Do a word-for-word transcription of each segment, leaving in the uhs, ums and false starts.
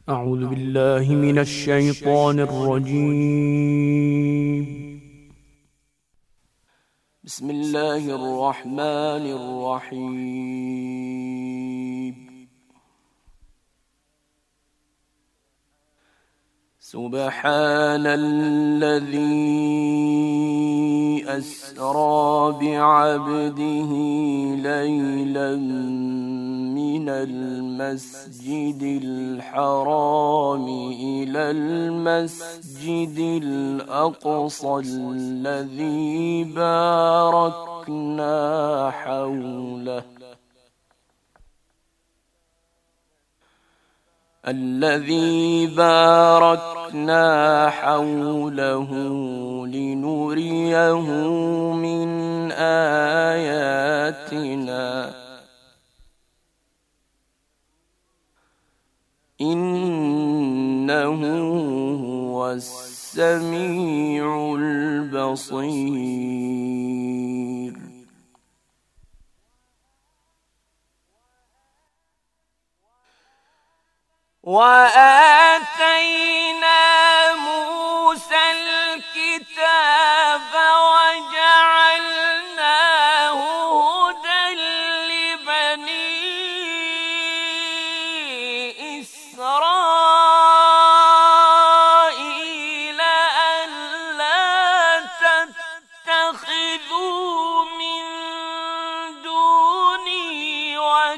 أعوذ بالله من الشيطان الرجيم. بسم الله الرحمن الرحيم. سبحان الذي أسرى بعبده ليلا من المسجد الحرام إلى المسجد الأقصى الذي باركنا حوله الذي باركنا حوله لنريه من آياتنا إنه هو السميع البصير. وآتينا موسى الكتاب وجعلناه هدى لبني إسرائيل ألا تتخذوا من دوني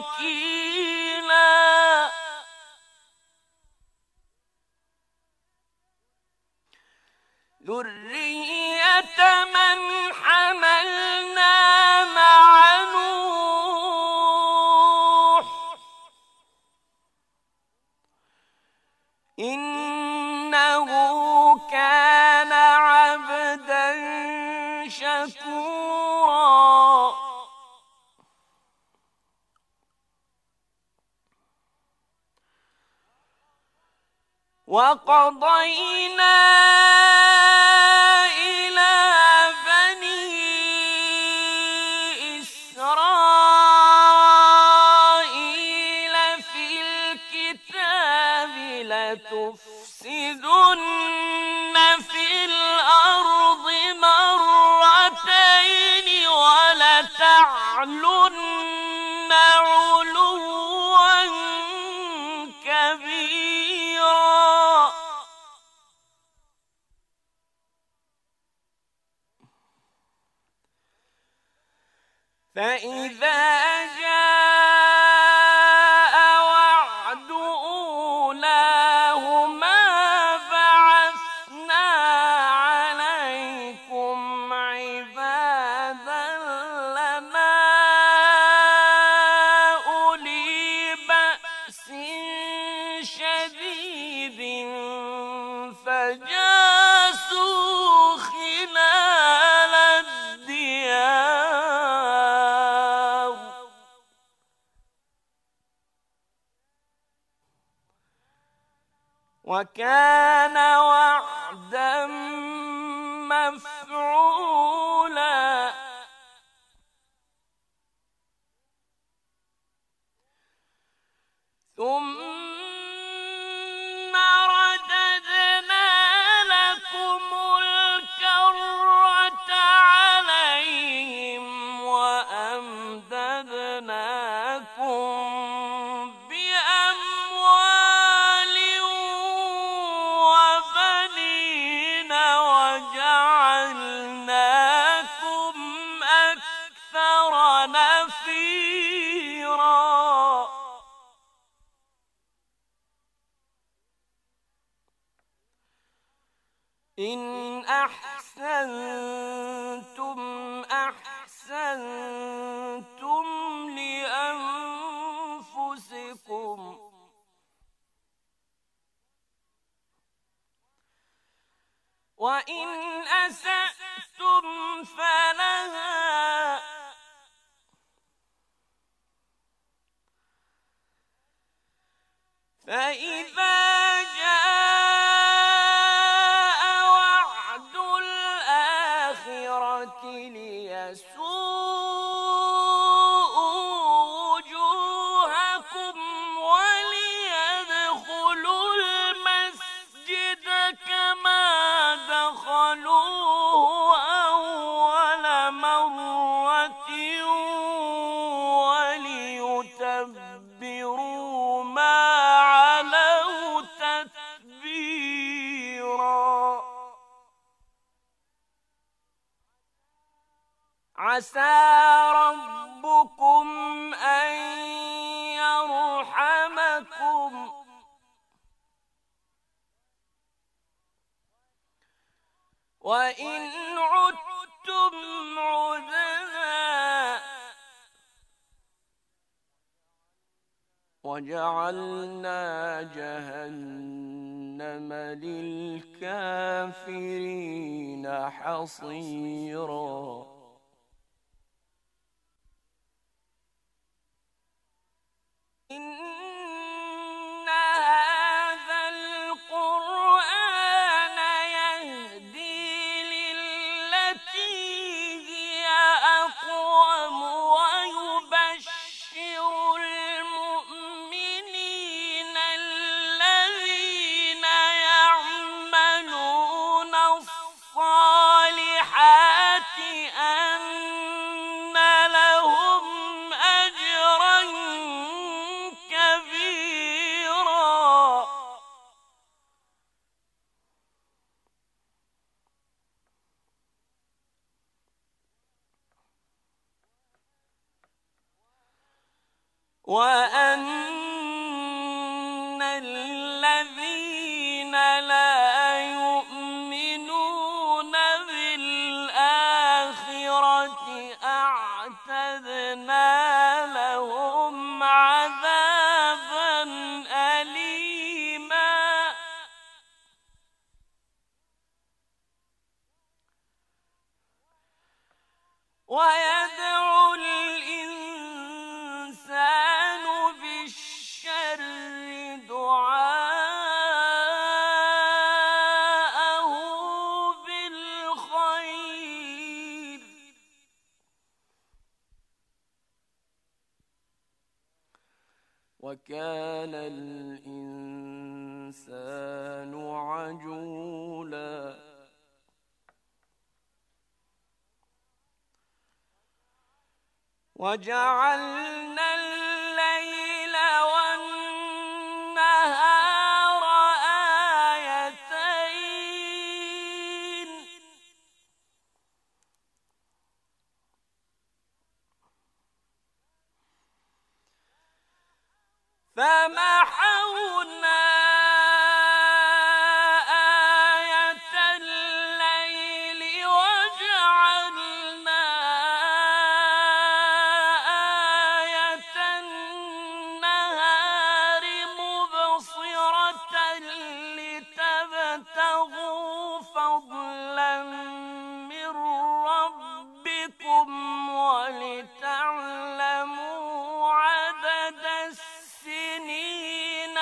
وكيلا ذرية من حملنا مع نوح إنه كان عبدا شكورا. وقضينا إلى بني إسرائيل في الكتاب لتفسدن في الأرض مرتين ولتعلن علوا كبيرا. فإذا جاء وعد أولاهما بعثنا عليكم عبادا لنا أولي بأس شديد فجاسوا خلال الديار وكان وعدا مفعولا. ثم رددنا لكم الكرة عليهم وأمددناكم بأموال وبنين وجعلناكم أكثر نفيرا. إن أحسنتم أحسنتم لأنفسكم وإن أسأتم فلها فإذا جاء وعد الآخرة ليسوءوا وجوهكم وليدخلوا عسى ربكم أن يرحمكم وإن عدتم عدنا وجعلنا جهنم للكافرين حصيرا. إن هذا القرآن يهدي للتي هي أقوم ويبشر المؤمنين الذين يعملون الصالحات أن لهم أجرا كبيرا. وأن الذين لا يؤمنون بالآخرة أعتدنا لهم عذابا أليما. ويدعو الإنسان بالشر دعاءه بالخير وكان الإنسان عجولا. وجعلنا الليل والنهار آيتين فمحونا آية الليل وجعلنا آية النهار مبصرة لتبتغوا فضلا من ربكم ولتعلموا عدد السنين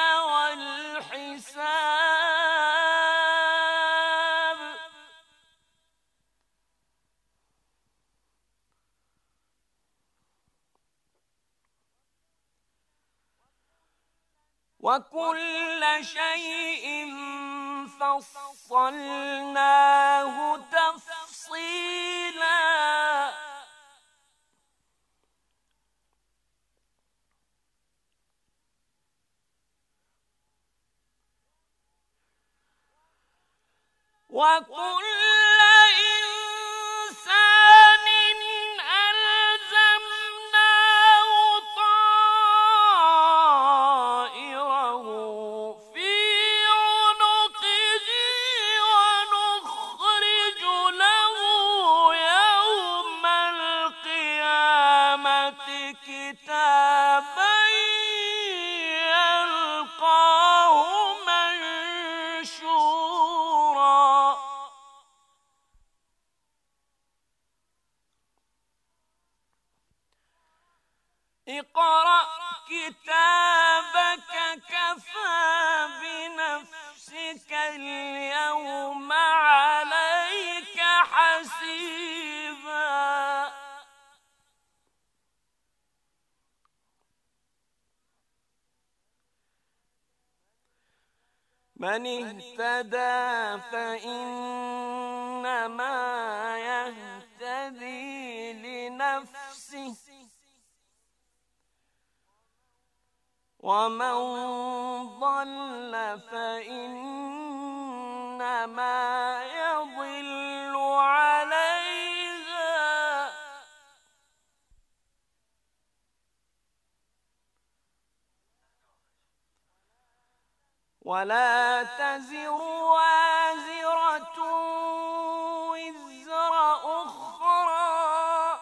والحساب وكل شيء فصلناه تفصيلا. وكل إنسان ألزمناه طائره في عنقه ونخرج له يوم القيامة كتابا يلقاه منشورا. اقرأ كتابك كفى بنفسك اليوم عليك حسيبا. من اهتدى فإنما يهتدي لنفسه ومن ضل فإنما يضل عليها ولا تزر وازرة وزر أخرى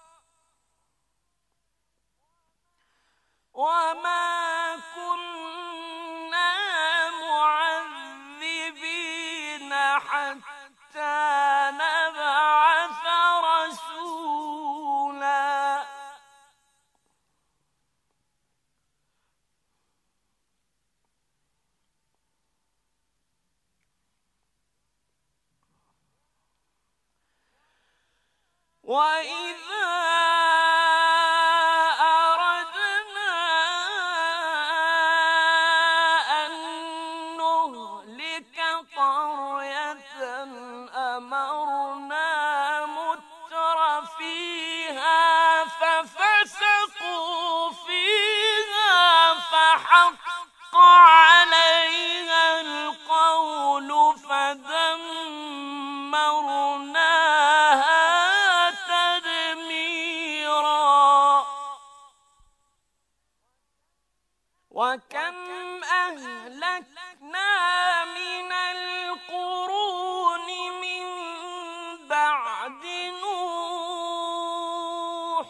وما كنا معذبين حتى نبعث رسولا. وإذا أردنا أن نهلك قرية أمرنا متر فيها ففسقوا فيها فحق عليها القول فدمرناها وكم أهلكنا من القرون من بعد نوح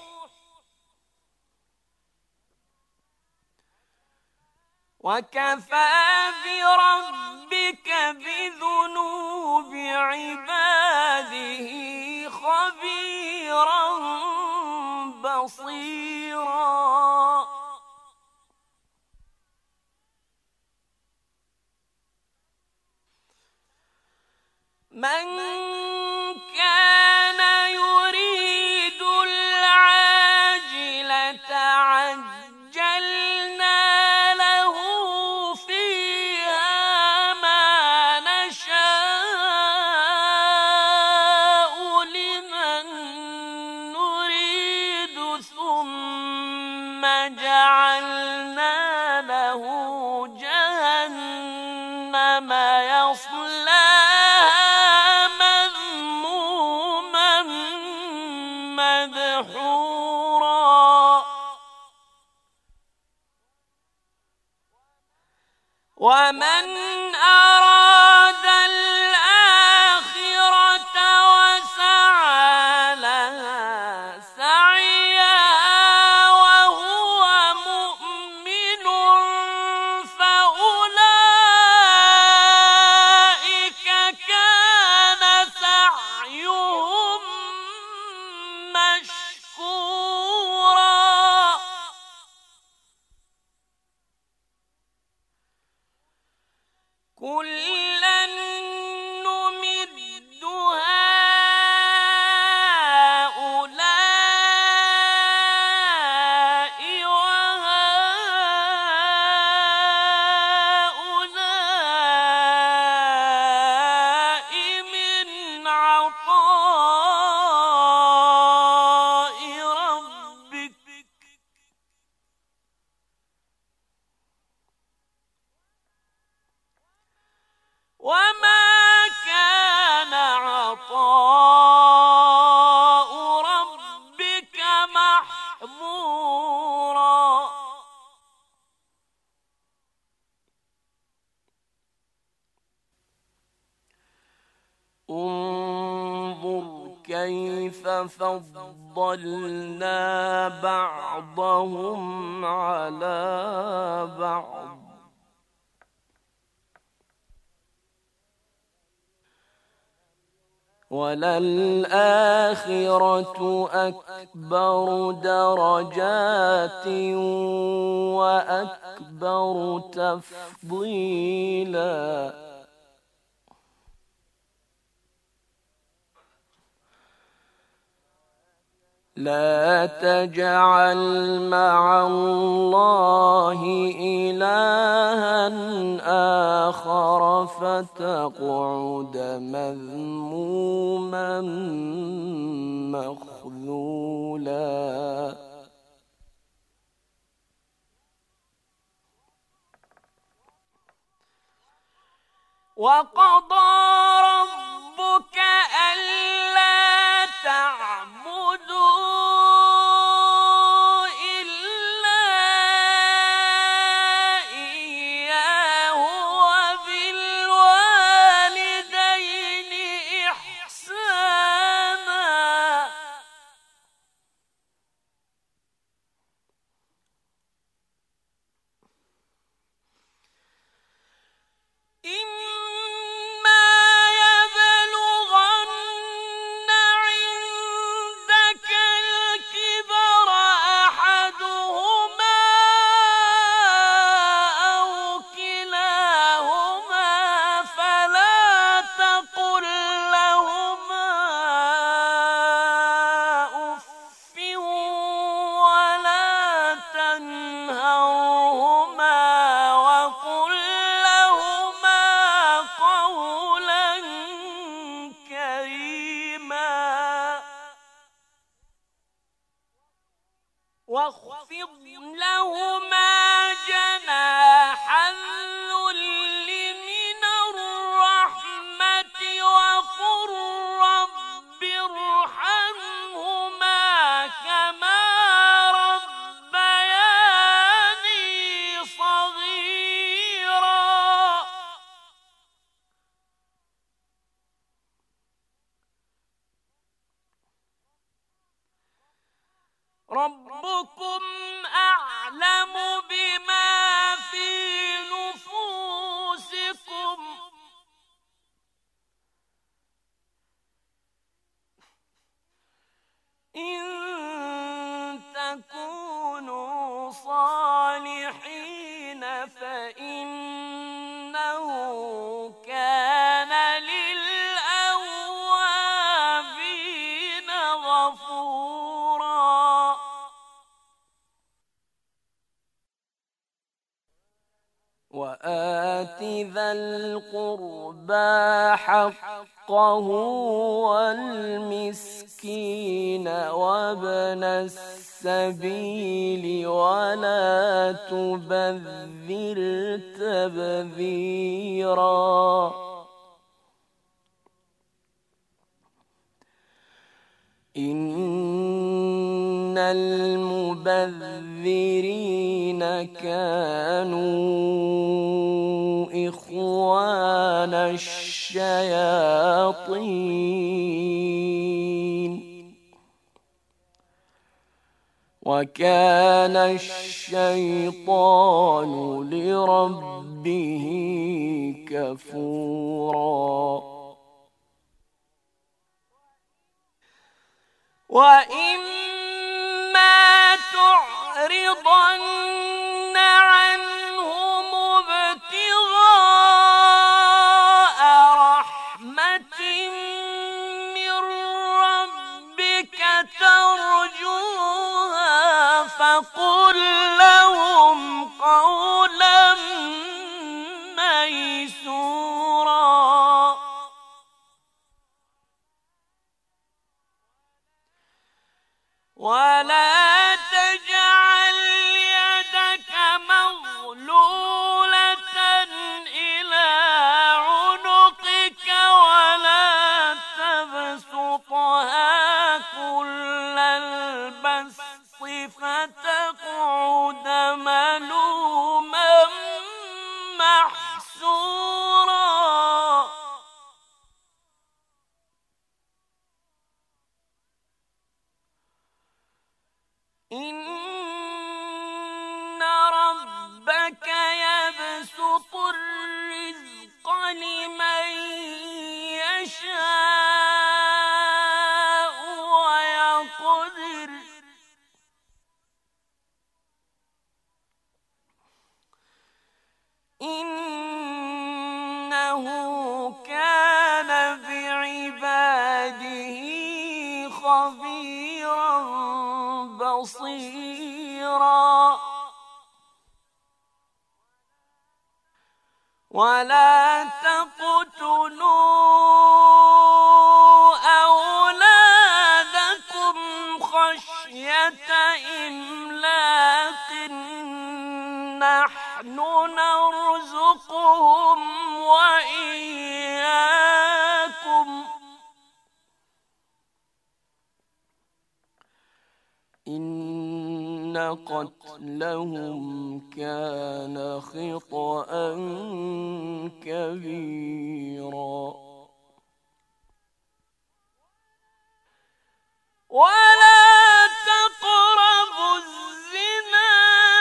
وكفى بربك بذنوب عباده خبيرا بصيرا. من كان يريد العاجلة عجلنا له فيها ما نشاء لمن نريد ثم جعلنا له جهنم يصلى ومن أراد الآخرة وسعى لها سعيها وهو مؤمن فأولئك كان سعيهم مشكورا. كُلًّا نُمِدُّ هَؤُلَاءِ وَهَؤُلَاءِ مِنْ عَطَاءِ رَبِّكَ وما كان عطاء ربك محظورا. انظر كيف فضلنا بعضهم على بعض وللآخرة أكبر درجات وأكبر تفضيلا. لا تجعل مع الله إلها آخر فتقعد مذموما مخذولا. وقضى ربك ألا تعبدوا إلا إياه واخفض لهما جناح الذل من الرحمة وقل رب ارحمهما كما ربياني صغيرا. ربكم أعلم بما في نفوسكم إن تكونوا صالحين فإنه كان للأوابين غفورا. وآت ذا القربى حقه والمسكين وابن السبيل ولا تبذر تبذيرا. إن المبذرين كانوا إخوان الشياطين وكان الشيطان لربه كفورا. وإما تعرضن عنهم ابتغاء رحمة من ربك ترجوها فقل لهم قولا ميسورا. ولا تجعل يدك مغلولة إلى عنقك ولا تبسطها كل البسط فتقعد ملوما محسورا. إن ربك يبسط الرزق لمن يشاء ويقدر إنه كان بعباده خبيرا بصيرا. ولا تقتلوا أولادكم خشية إملاق نحن نرزقهم وإياكم إن قتلهم كان خطأ كبيرا. ولا تقربوا الزنا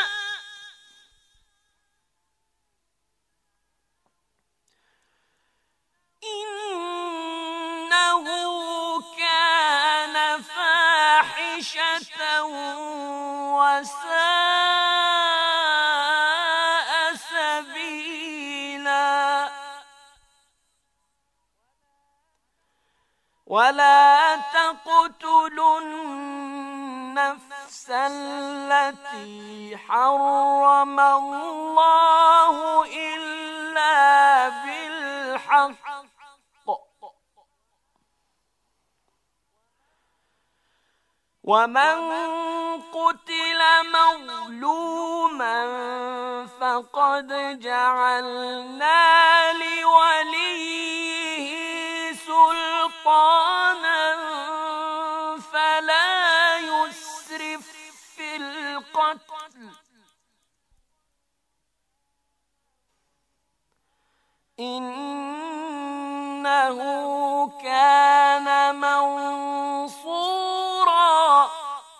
إنه كان فاحشة وساء سبيلا. ولا تقتلوا النفس التي حرم الله إلا بالحق ومن قتل مظلوما فقد جعلنا لوليه سلطانا فلا يسرف في القتل إنه كان منصورا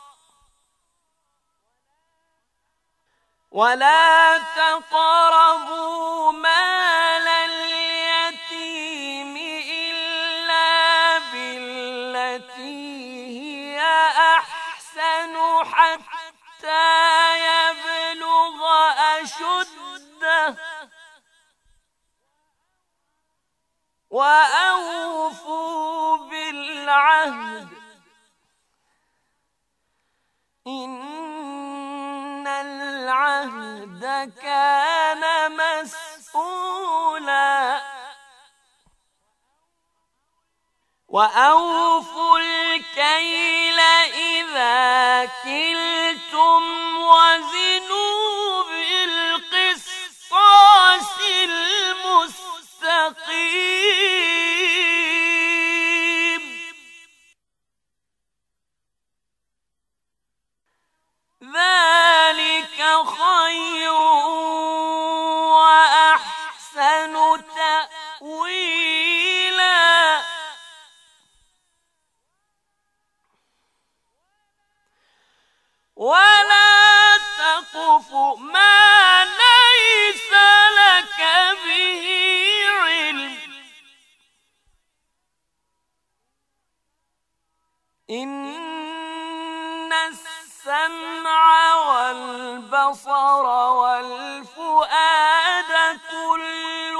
ولا تقربوا مال اليتيم إلا بالتي هي أحسن حتى يبلغ أشده وأوفوا بالعهد إن العهد كان مسؤولا وأوفوا الكيل إذا كلتم وزنوا بالقسطاس المستقيم ذلك خير وأحسن تأويلا ولا تقف ما ليس لك به علم إن السمع والبصر والفؤاد كل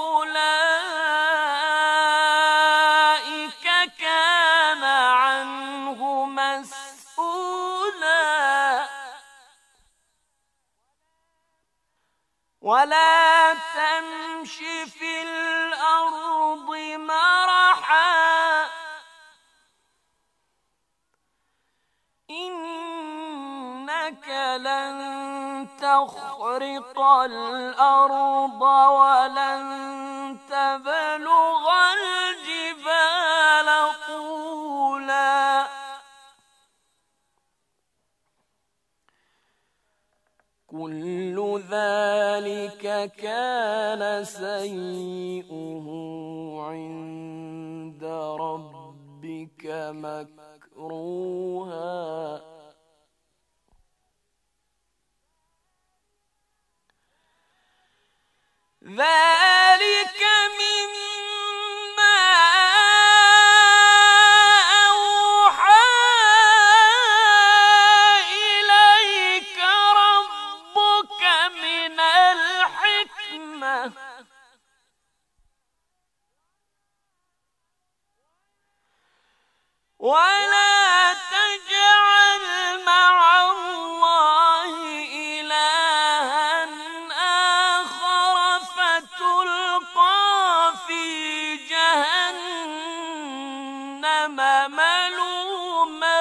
أولئك كان عنه مسؤولا ولا تمش في الأرض مرحا إنك لن تخرق الأرض ولن تبلغ الجبال طولا كل ذلك كان سيئه عند ربك مكروها ذلك مما أوحى إليك ربك من الحكمة ولا تجعل مع الله إلها آخر فتلقى في جهنم ملوما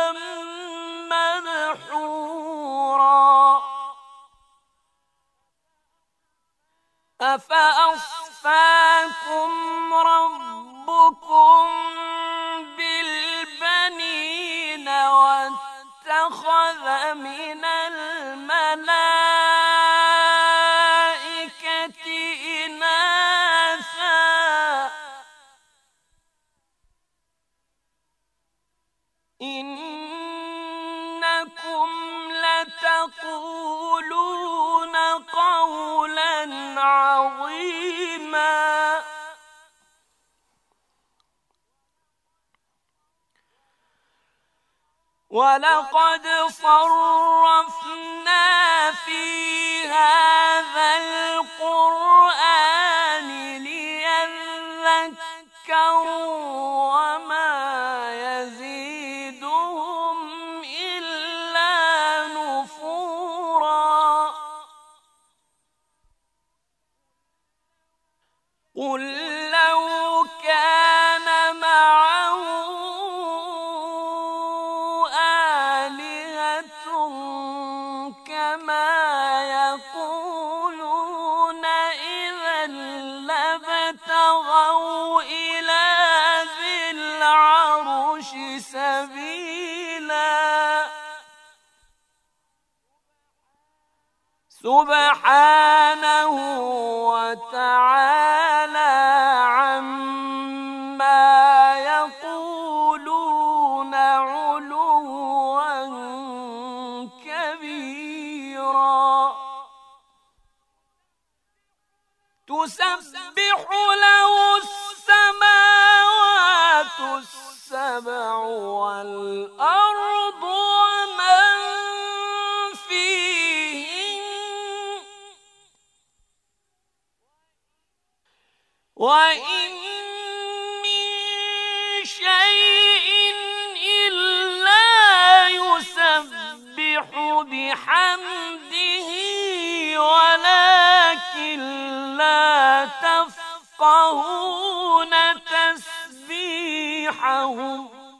مدحورا أفأصفاكم ربكم بالبنين واتخذ من الملائكة إناثا إنكم لتقولون قولا عظيما ولقد صرفنا في هذا القرآن ليذكروا وما يزيدهم إلا نفورا قل لو كان معه آلهة ابتغوا إلى ذي العرش سبيلا سبحانه وتعالى عما يقولون علوا كبيرا تسبح له السماوات السبع والأرض ومن فيهن وإن من شيء إلا يسبح بحمده ولكن لا تفقهون تسبيحهم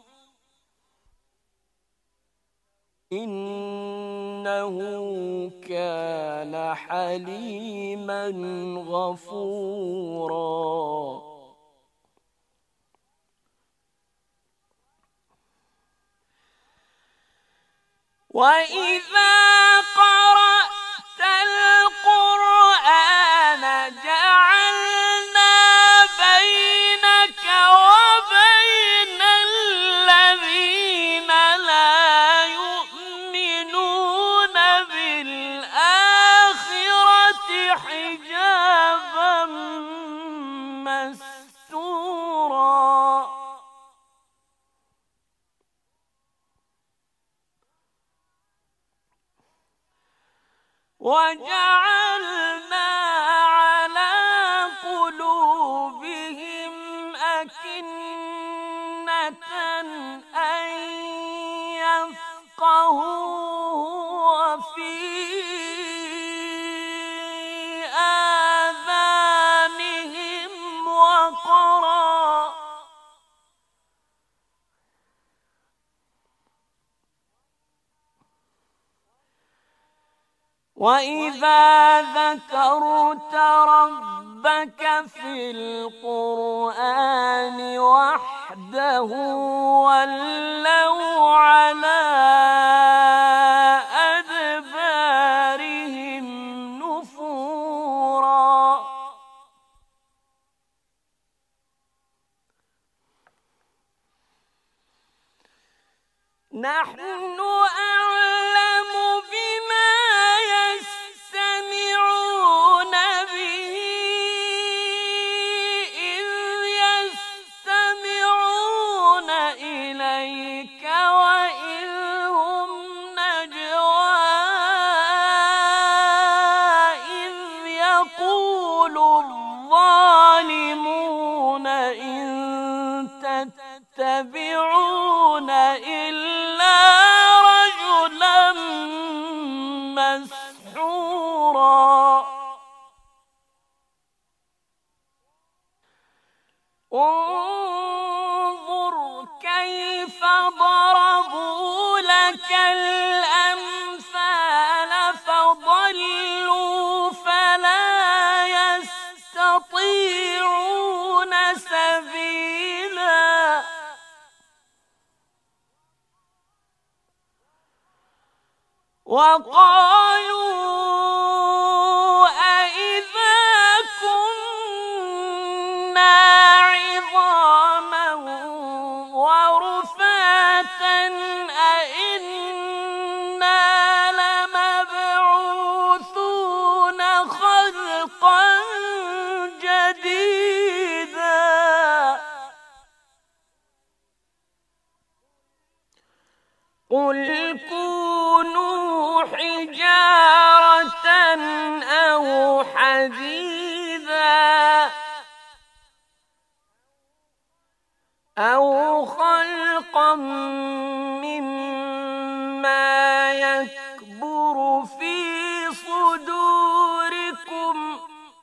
إنه كان حليما غفورا وإذا قرأت القرآن جعلنا بينك وبين الذين لا يؤمنون بالآخرة حجابا مستورا وجعلنا على قلوبهم أكنة أن يفقهوه وفي آذانهم وقرا وإذا ذكرت ربك في القرآن وحده ولوا على أدبارهم نفورا نحن أعلم بما يستمعون به إذ يستمعون إليك وإذ هم نجوى إذ يقول الظالمون إن تتبعون إلا رجلا مسحورا انظر كيف ضربوا لك الأمثال فضلوا فلا يستطيعون سبيلا وقالوا أإذا كنا عظاما ورفاتا أإنا لمبعوثون خلقا جديدا قل كونوا حجارة أو حديدا أو خلقا مما يكبر في صدوركم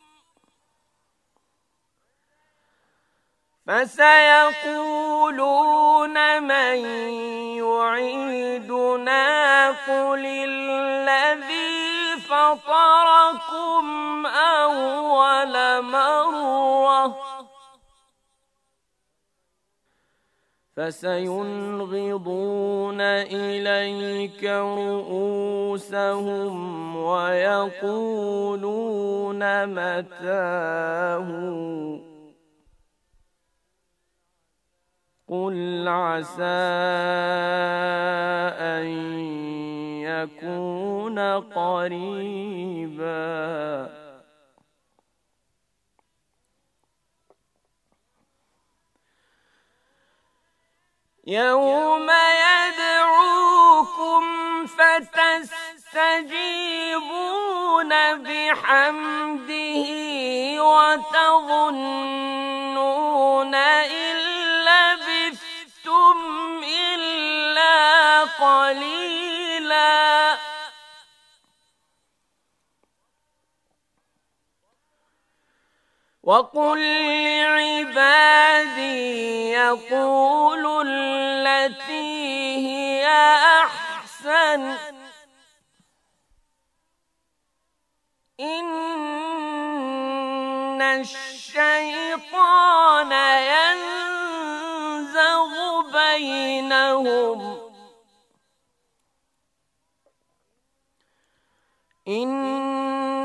فسيقولون من يعيدنا قل الذي فطركم أول مرة فسينغضون إليك رؤوسهم ويقولون متاه قل عسى أن يكون قريبا يوم يدعوكم فتستجيبون بحمده وتظنون إن لبثتم إلا قليلا وقل لعبادي يقولوا التي هي أحسن إن الشيطان ينزغ بينهم إن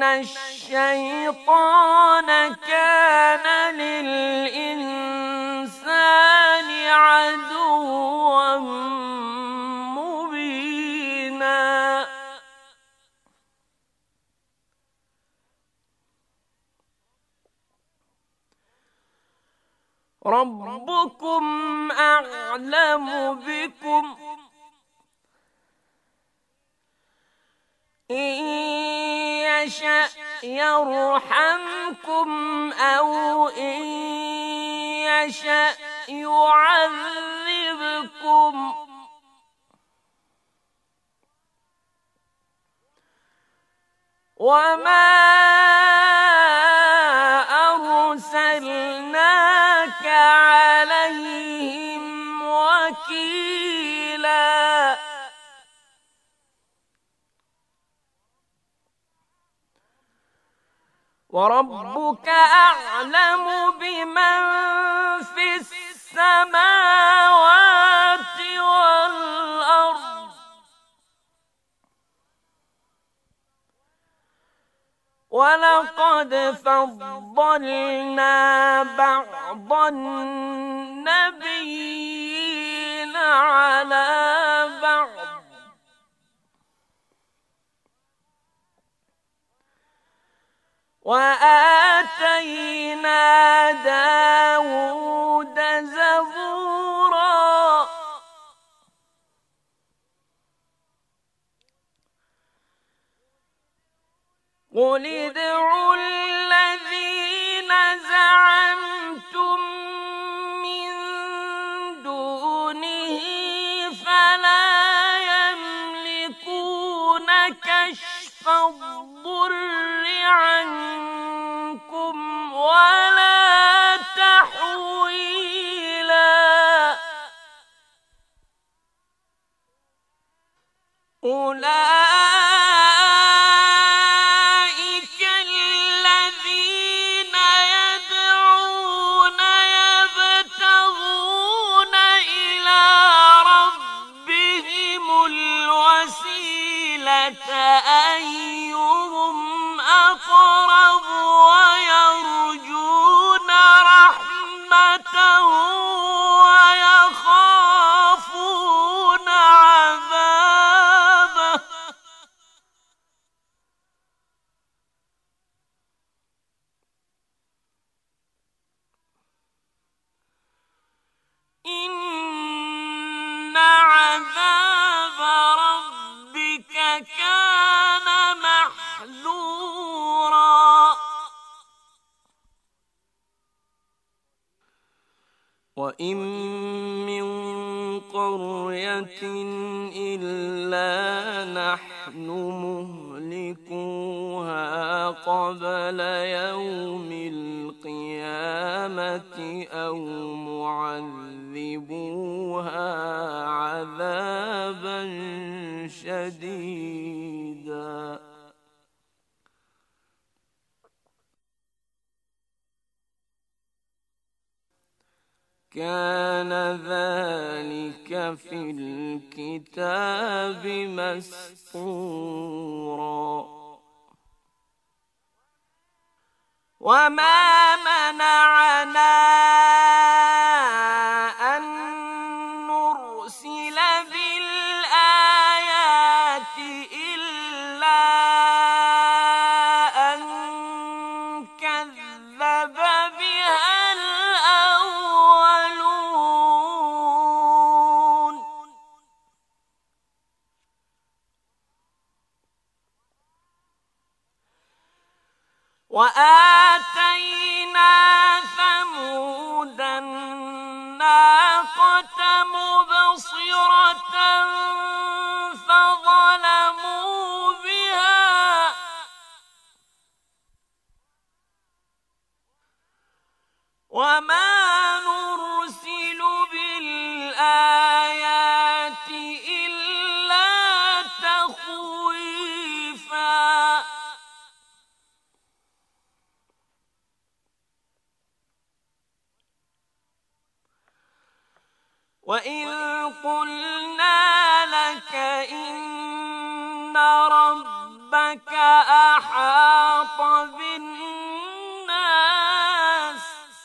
الشيطان كان للإنسان عدوا مبينا ربكم أعلم بكم إن يشأ يرحمكم أو إن يشأ يعذبكم وما أرسلناك عليهم وكيلا وربك أعلم بمن في السماوات والأرض ولقد فضلنا بعض النبيين على بعض وآتينا داود زبورا قل ادعوا الذين زعمتم من دونه فلا يملكون كشف الضر عنكم ولا تحويلا أولئك الذين يدعون يبتغون إلى ربهم الوسيلة أيهم أقرب ويرجون رحمته ويخافون عذابه إن عذاب ربك كان محذورا وإن من قرية إلا نحن مهلكوها قبل يوم القيامة أو معذبوها عذابا شديدا كان ذلك في الكتاب مسطورا. وما منعنا أن نرسل بالآيات إلا أن كذب بها الأولون. وآتينا ثمود الناقة مبصرة فظلموا بها وما نرسل بالآيات إلا تخويفا. وإذ قلنا لك إن ربك أحاط بالناس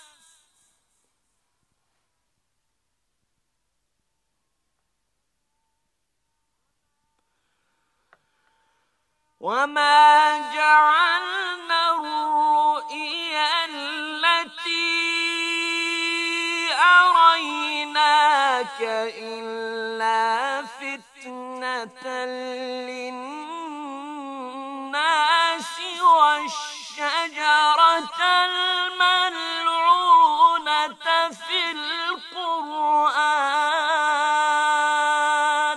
وما جعلنا الرؤيا التي أريناك إلا فتنة للناس والشجرة الملعونة في القرآن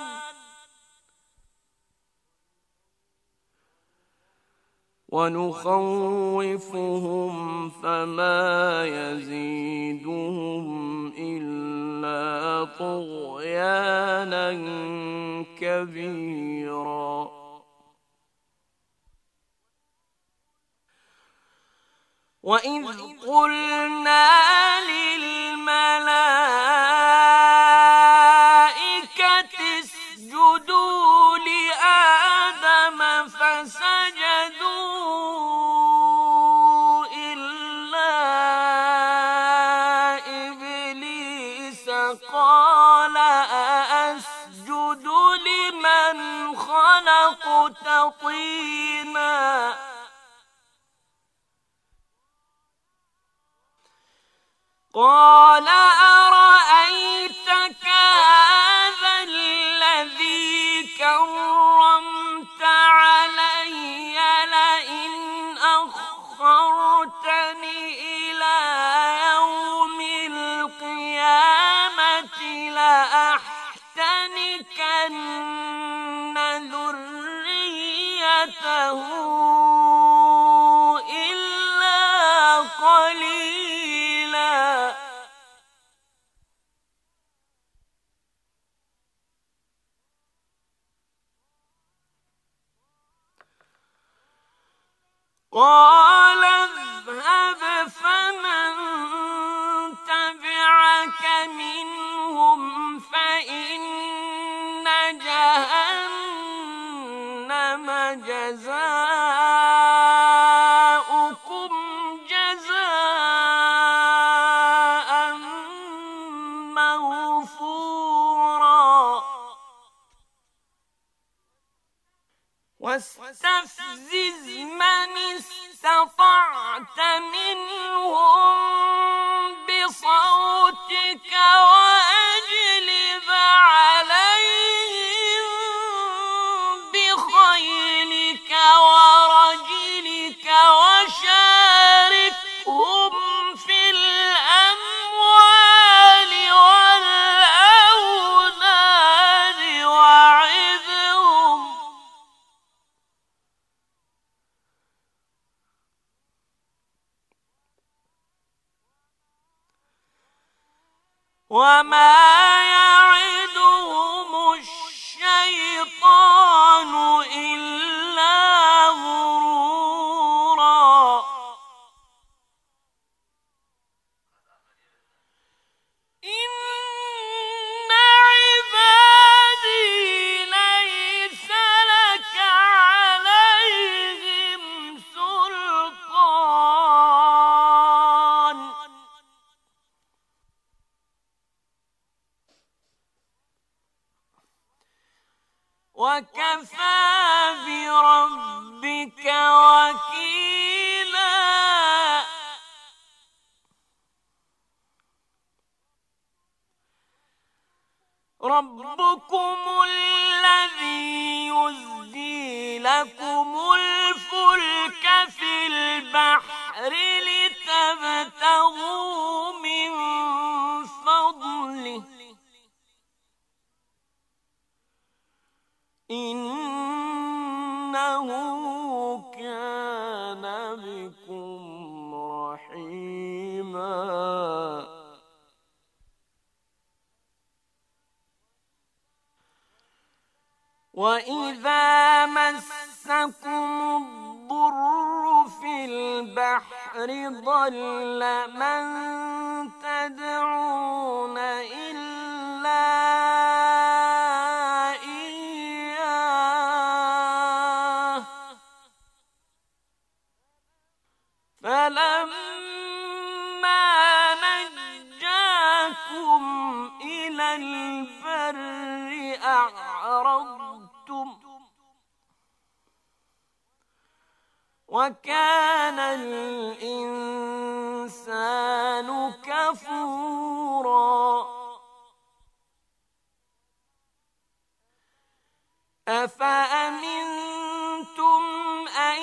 ونخوفهم فما يزيدهم إلا طغيانا كبيرا. وإذ قلنا للملائكة اسجدوا لآدم فسجدوا إلا إبليس قال أأسجد لمن خلقت طينا قال أرأيتك هذا الذي كرمت علي لئن أخرتني إلى يوم القيامة لأحتنكن ذريته إلا قليلا. قال اذهب فمن تبعك منهم فإن جهنم جزاؤكم جزاء موفورا. واستفزز من استطعت منهم بصوتك وأجلب عليهم بخيلك ورجلك وشاركهم في الأموال والأولاد وعظهم وما يعدهم الشيطان إلا غرورا. وكفى بربك وكيلا. ربكم الذي يزجي لكم الفلك في البحر لتبتغوا من فضله إنه كان بكم رحيما. وإذا مسكم الضر في البحر ضل من تدعون إلا إياه فلما نجاكم إلى البر أعرضتم وكان الإنسان كفورا. أفأمنتم أن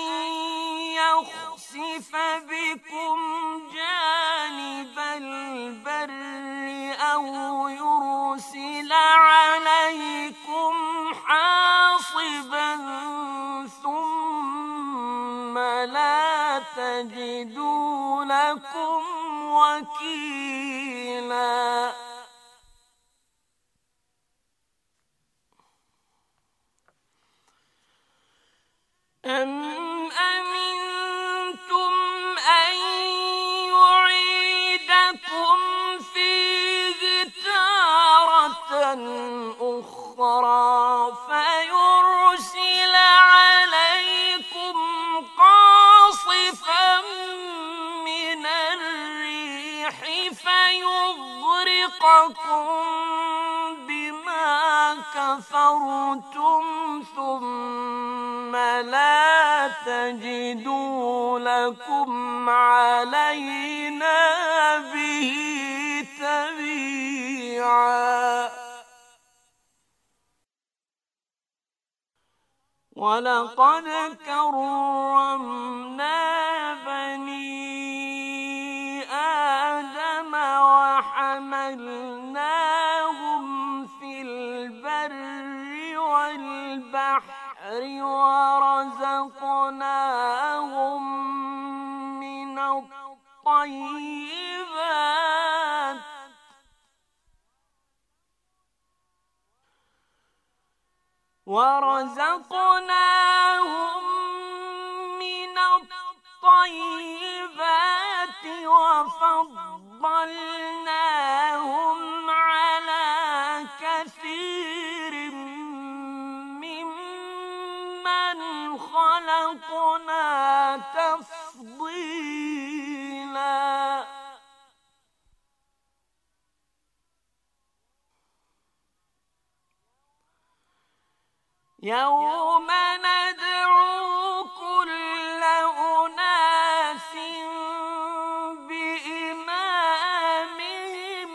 يخسف بكم جانب البر أو يرسل عليكم حاصبا ثم لا تجدوا لكم وكيلا. أم أمنتم أن يعيدكم فيه تارة أخرى فيرسل عليكم قاصفا من الريح فيغرقكم بما كفرتم ثم لا تجدوا لكم علينا به تبيعا. ولقد كرمنا بني آدم وحملناهم في البر والبحر ورزقناهم من الطيبات ورزقناهم من الطيبات وفضلناهم على كثير ممن خلقنا تفضيلا. يوم ندعو كل أناس بإمامهم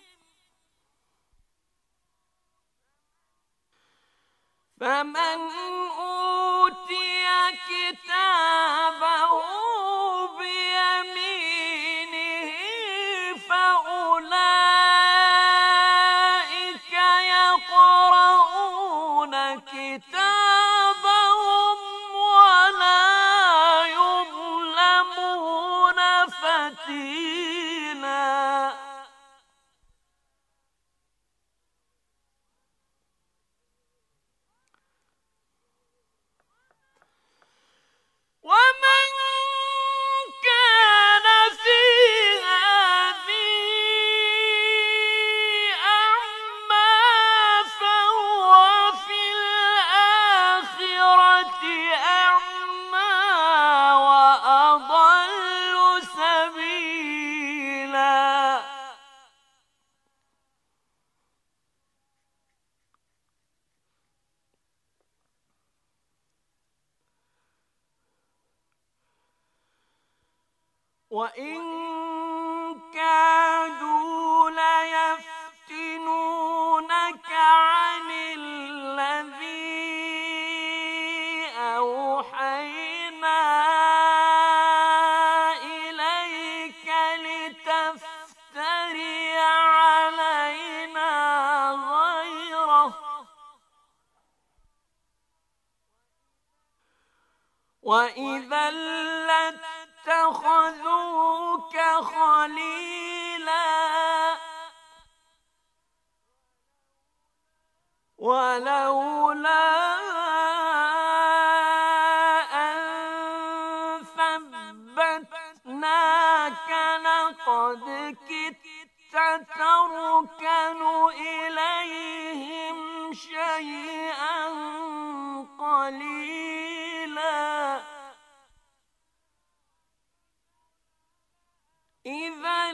فمن أوتي كتابه بيمينه فأولئك يقرؤون كتابهم ولا يظلمون فتيلا. وإن كادوا ليفتنونك عن الذي أوحينا إليك لتفتري علينا غيره وإذا لاتخذوك خليلا ولولا أن ثبتناك لقد كدت تركن إليهم شيئا قليلا إذا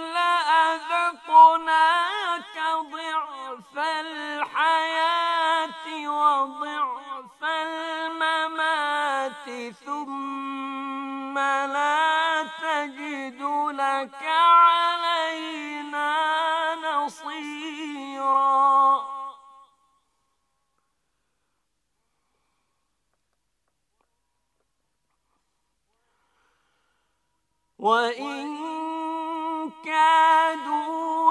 لأذقناك ضعف الحياة وضعف الممات ثم لا تجد لك علينا نصيرا وإن كادوا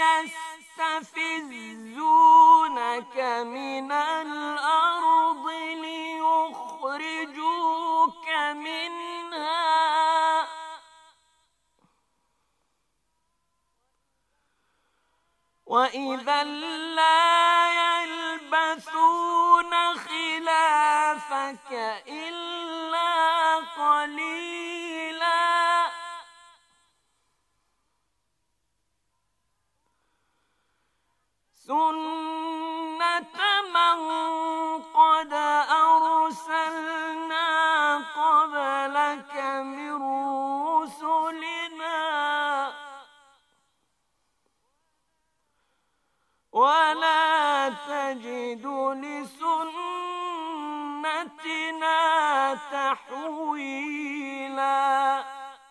ليستفزونك من الأرض ليخرجوك منها وإذا لا يلبثون خلافك إلا قليلا سنة من قد أرسلنا قبلك من رسلنا ولا تجد لسنتنا تحويلا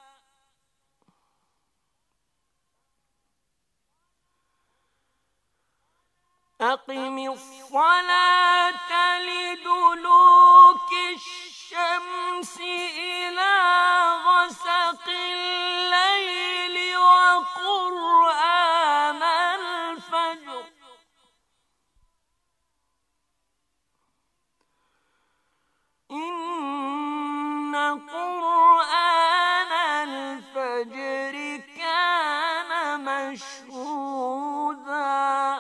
أقم الصلاة لدلوك الشمس إلى غسق الليل وقرآن الفجر إن قرآن الفجر كان مشهودا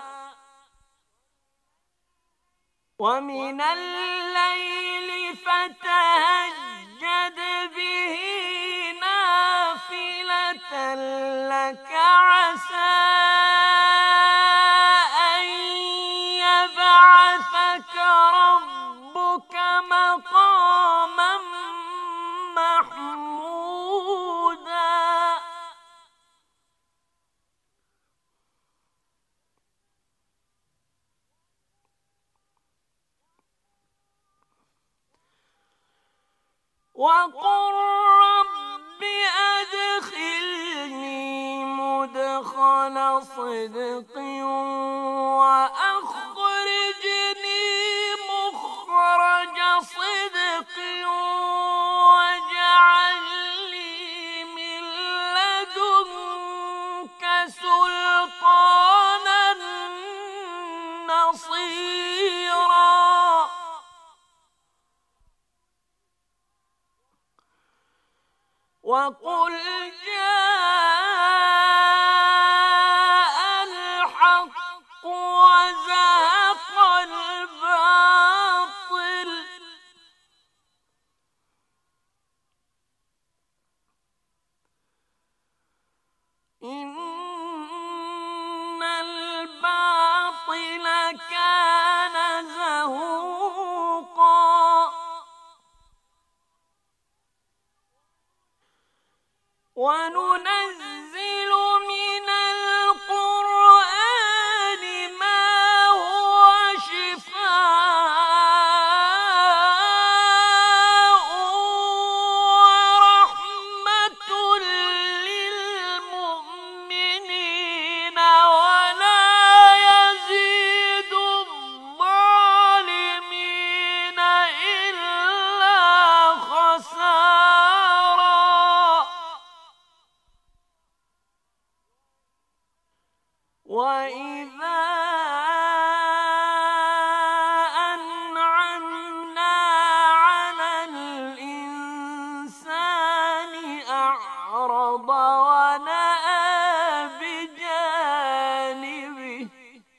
ومن الليل فتهجد به نافلة لك عسى أن يبعثك ربك مقاما محمودا وقل رب أدخلني مدخل صدق وأخرجني مخرج صدق واجعل لي من لدنك سلطانا نصيرا وقل جاء الحق وزهق الباطل إن الباطل كان زهوقا وننزل من القرآن ما هو شفاء ورحمة وإذا أنعمنا على الإنسان أعرض ونأى بجانبه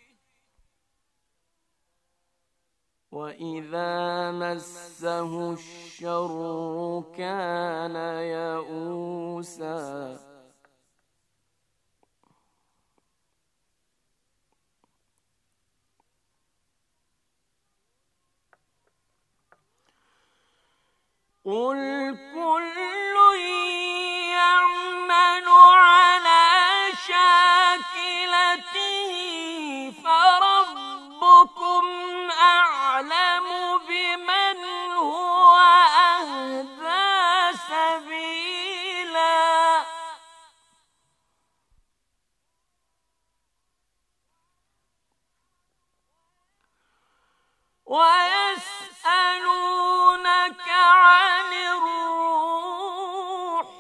وإذا مسه الشر كان يئوسا قل كل يعمل على شاكلته فربكم أعلم بمن هو أهدى سبيلا ويسألونك عن الروح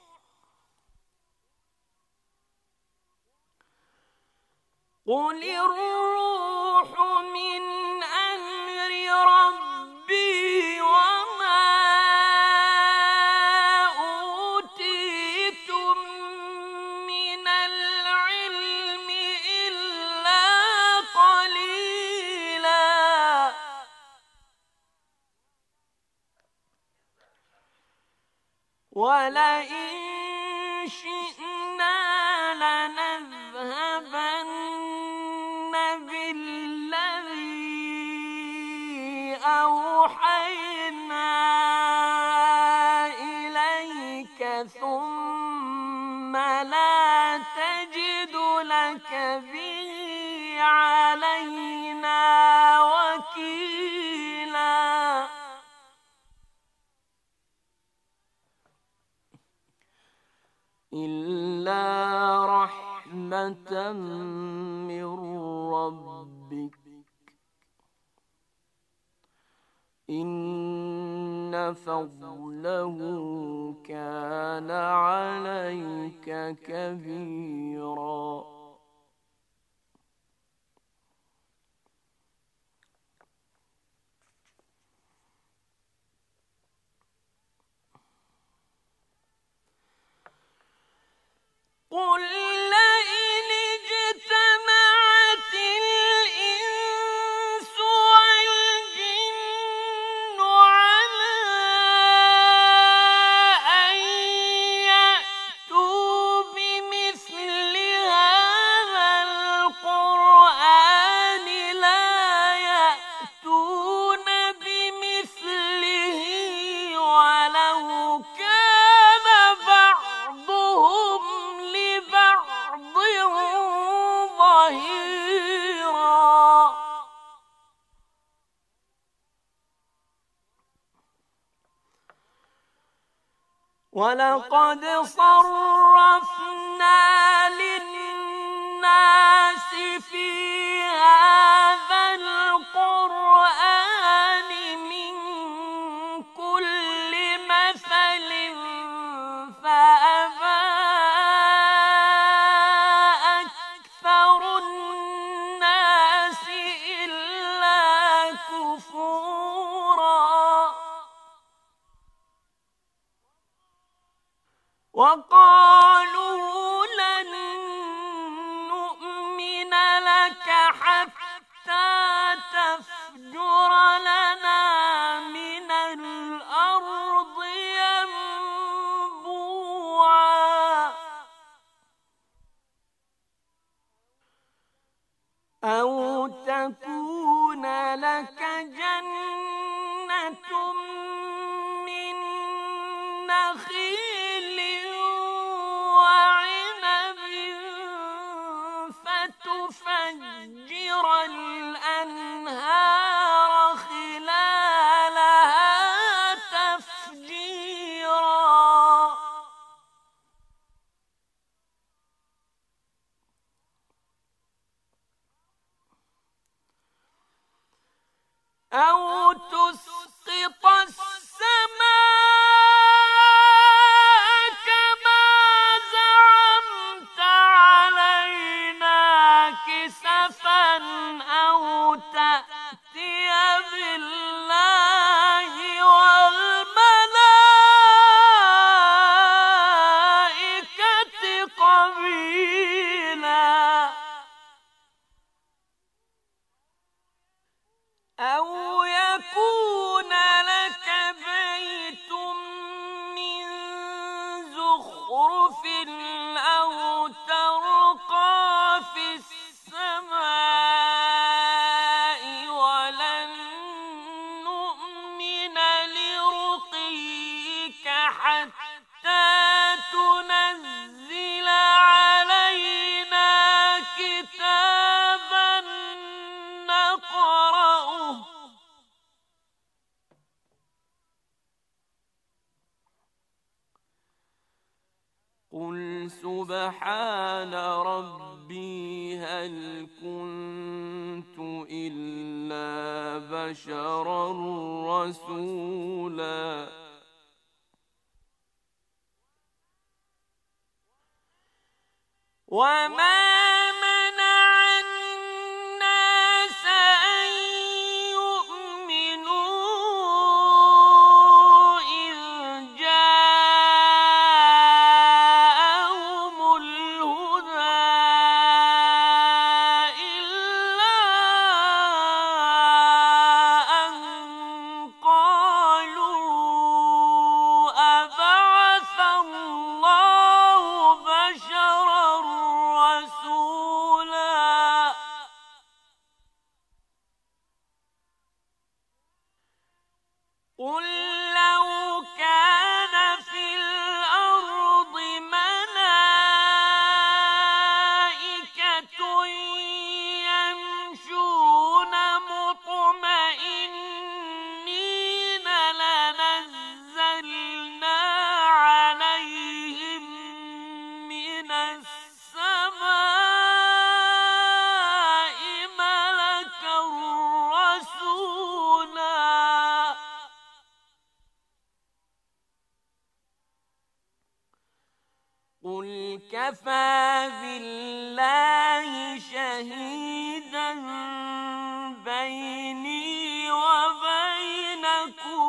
قل الروح من أمر ربي وما أوتيتم من العلم إلا قليلا ولئن شئنا لنذهبن بالذي أوحينا إليك ثم لا تجد لك به علينا وكيلا إلا رحمة من ربك إن فضله كان عليك كبيرا قل لئن اجتمعت الإنس والجن على أن يأتوا بمثل هذا القرآن لا يأتون بمثله ولو كان بعضهم ظهيرا ولقد صرفنا للناس في هذا القرآن من كل مثل فأبى أكثر الناس إلا كفورا وقالوا لن نؤمن لك حتى تفجر لنا من الأرض ينبوعا أو تكون لك جنة من نخيل وعنب فتفجر الأنهار خلالها تفجيرا أو تسقط السماء كما زعمت علينا أو يكون لك بيت من زخرف أو ترقى في السماء ولن نؤمن لرقيك حتى تنزل علينا كتابا نقرأه قل سبحان ربي هل كنت إلا بشرا رسولا وما منع الناس أن يؤمنوا إذ جاءهم الهدى إلا أن قالوا أبعث الله بشرا رسولا قل لو كان في الأرض ملائكة يمشون مطمئنين لنزلنا عليهم من السماء ملكا رسولا قل كفى بالله شهيدا بيني وبينكم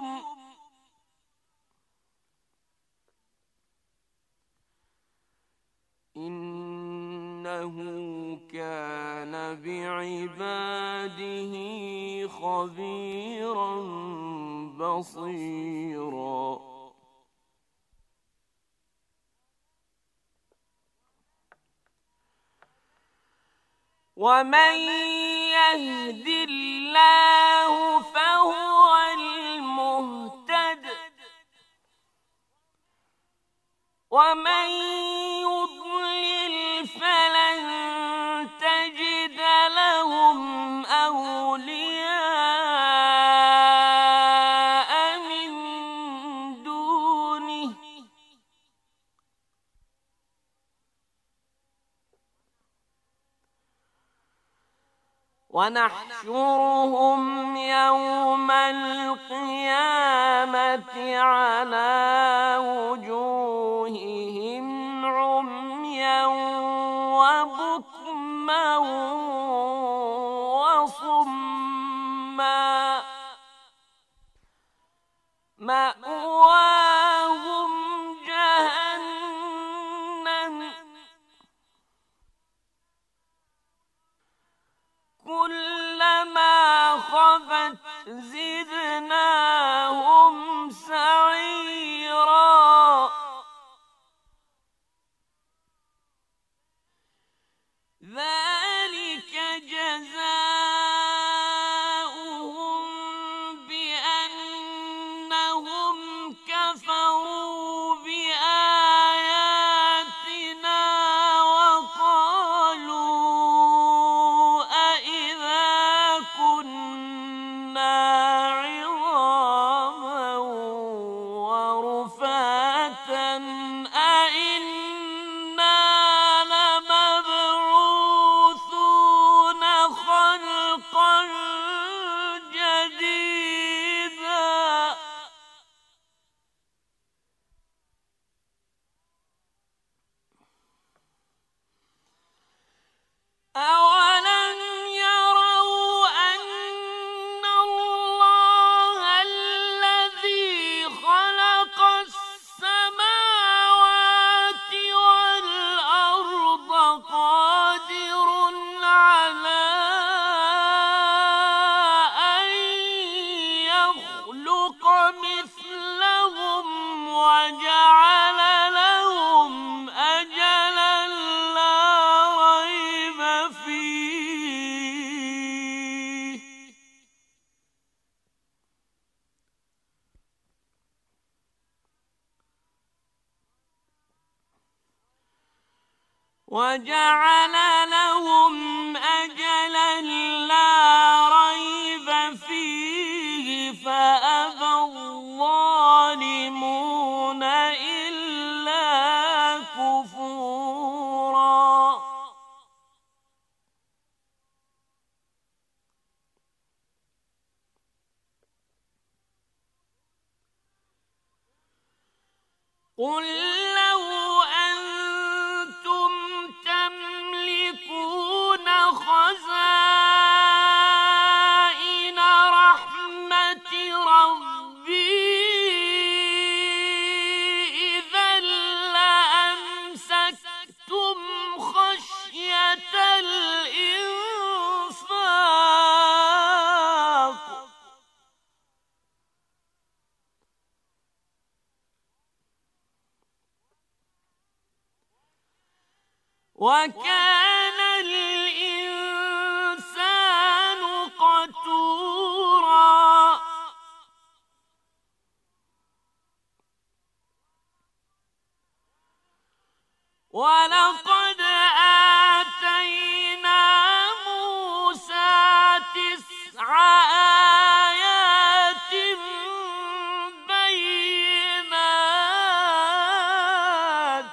إنه كان بعباده خبيرا بصيرا ومن يهد الله فهو المهتد ومن يضلل فلن تجد لهم أولياء من دونه ونحشرهم يوم القيامة على وجوههم عميا وبكما وصما مأواهم جهنم كلما خبت زدناهم سعيرا ذلك جزاؤهم بأنهم كفروا بآياتنا وقالوا أإذا كنا وجعل لهم أجلا لا ريب فيه فأبى الظالمون إلا كفورا قل لو أنتم تملكون خزائن رحمة ربي إذا لأمسكتم خشية الإنفاق وكان الإنسان قتورا ولقد آتينا موسى تسع آيات بينات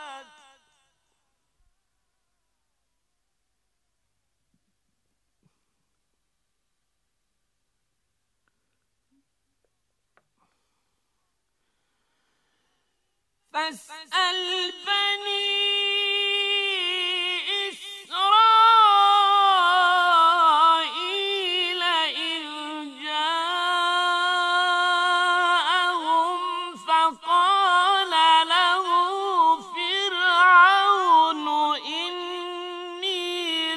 فاسأل بني إسرائيل إذ جاءهم فقال له فرعون إني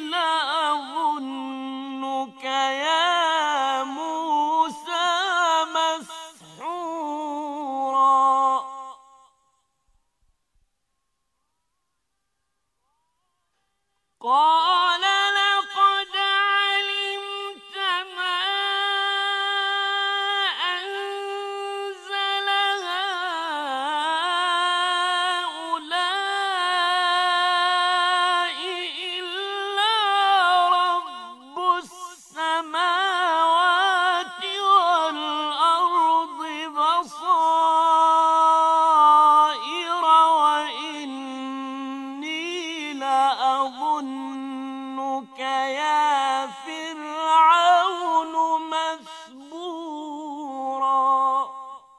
لأظنك يا موسى مسحورا قال لقد علمت ما أنزل هؤلاء إلا رب السماوات والأرض بصائر وإني لأظنك يا فرعون مثبورا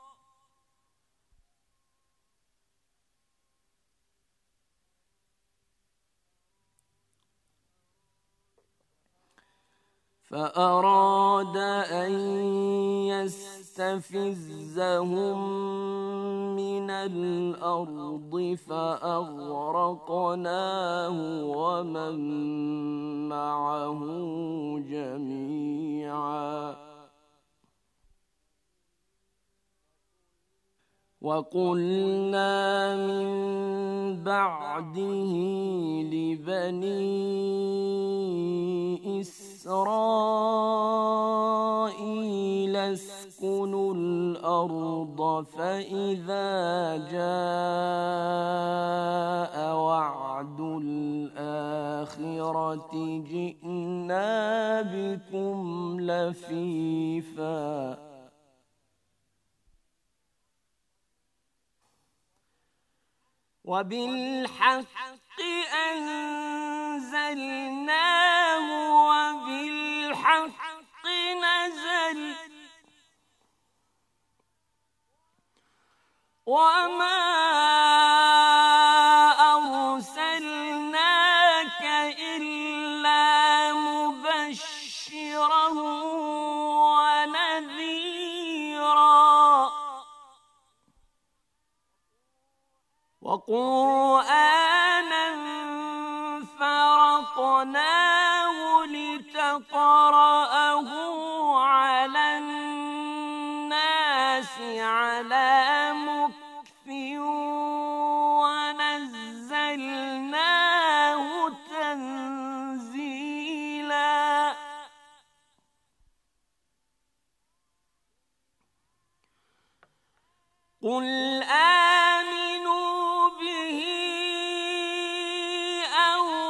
فأراد أن يستفزهم من الأرض فأغرقناه ومن معه جميعا وقلنا من بعده لبني إسرائيل اسكنوا الأرض فإذا جاء وعد الآخرة جئنا بكم لفيفا وبالحق أنزلناه وبالحق نزل وما أرسلناك إلا مبشرا ونذيرا وقرآنا فرقناه لتقرأه على الناس على مكث ونزلناه تنزيلا قل آمنوا به أو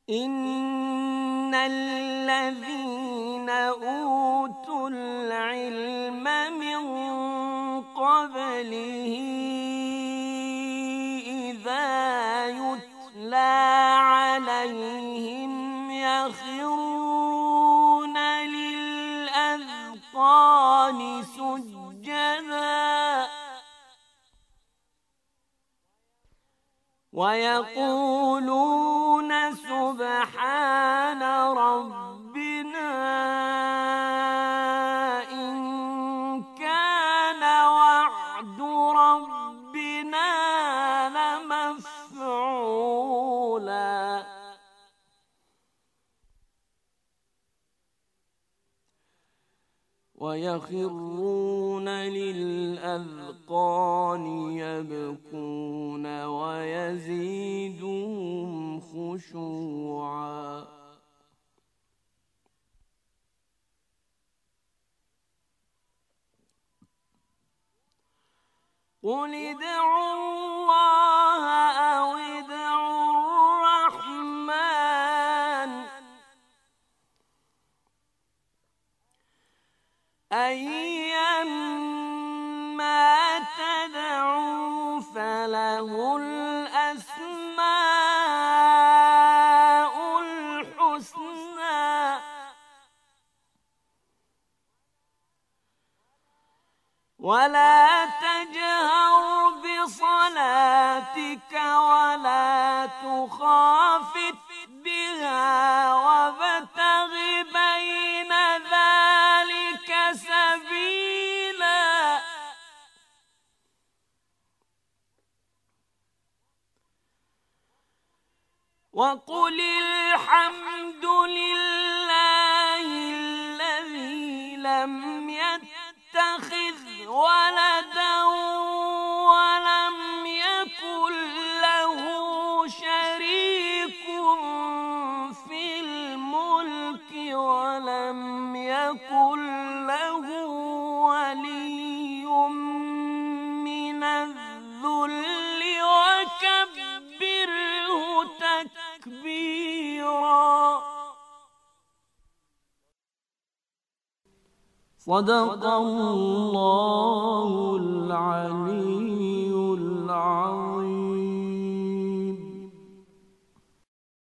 إن الذين أوتوا العلم من قبله إذا يتلى عليهم يخرون للأذقان سجدا ويقولون سبحان ربنا إن كان وعد ربنا لمفعولا ويخرون للأذقان يبكون ويزيدهم خشوعا قل ادعوا الله أو ادعوا الرحمن أيما تدعوا فله الأسماء الحسنى ولا تجهر بصلاتك ولا تخافت بها وابتغ بين ذلك سبيلا وقل الحمد لله الذي لم يتخذ ولدا ولم يكن له شريك في الملك ولم يكن له ولي من الذل وكبره تكبيرا صدق الله العلي العظيم.